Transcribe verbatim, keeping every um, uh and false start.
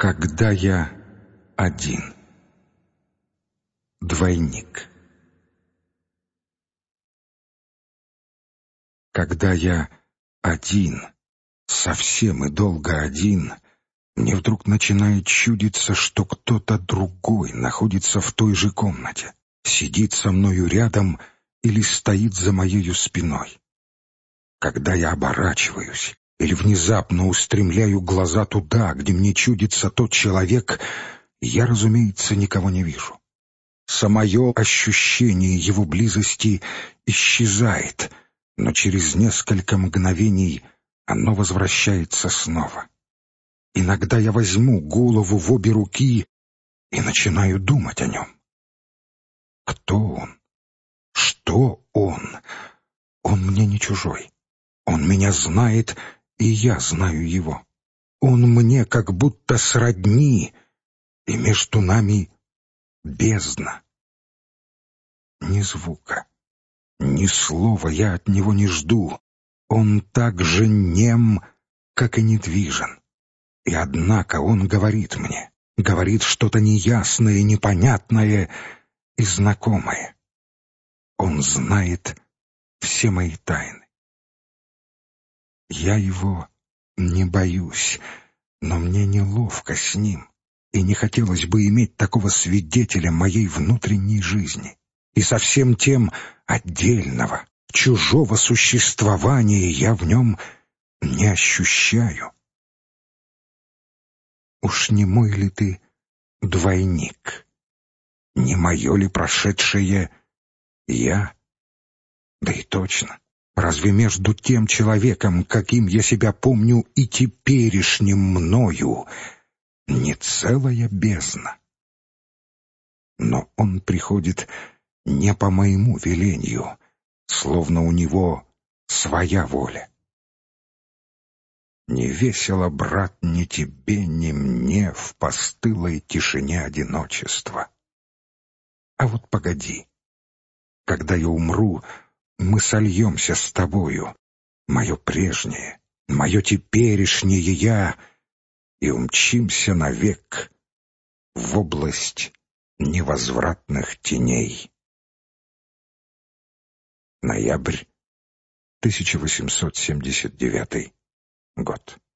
Когда я один. Двойник. Когда я один, совсем и долго один, мне вдруг начинает чудиться, что кто-то другой находится в той же комнате, сидит со мною рядом или стоит за моею спиной. Когда я оборачиваюсь или внезапно устремляю глаза туда, где мне чудится тот человек, я, разумеется, никого не вижу. Самое ощущение его близости исчезает, но через несколько мгновений оно возвращается снова. Иногда я возьму голову в обе руки и начинаю думать о нем. Кто он? Что он? Он мне не чужой. Он меня знает, и я знаю его. Он мне как будто сродни, и между нами бездна. Ни звука, ни слова я от него не жду. Он так же нем, как и недвижен. И однако он говорит мне, говорит что-то неясное, непонятное и знакомое. Он знает все мои тайны. Я его не боюсь, но мне неловко с ним, и не хотелось бы иметь такого свидетеля моей внутренней жизни. И со всем тем отдельного, чужого существования я в нем не ощущаю. Уж не мой ли ты двойник? Не мое ли прошедшее я? Да и точно. Разве между тем человеком, каким я себя помню, и теперешним мною не целая бездна? Но он приходит не по моему велению, словно у него своя воля. Не весело, брат, ни тебе, ни мне в постылой тишине одиночества. А вот погоди, когда я умру, мы сольемся с тобою, мое прежнее, мое теперешнее я, и умчимся навек в область невозвратных теней. Ноябрь тысяча восемьсот семьдесят девятый год.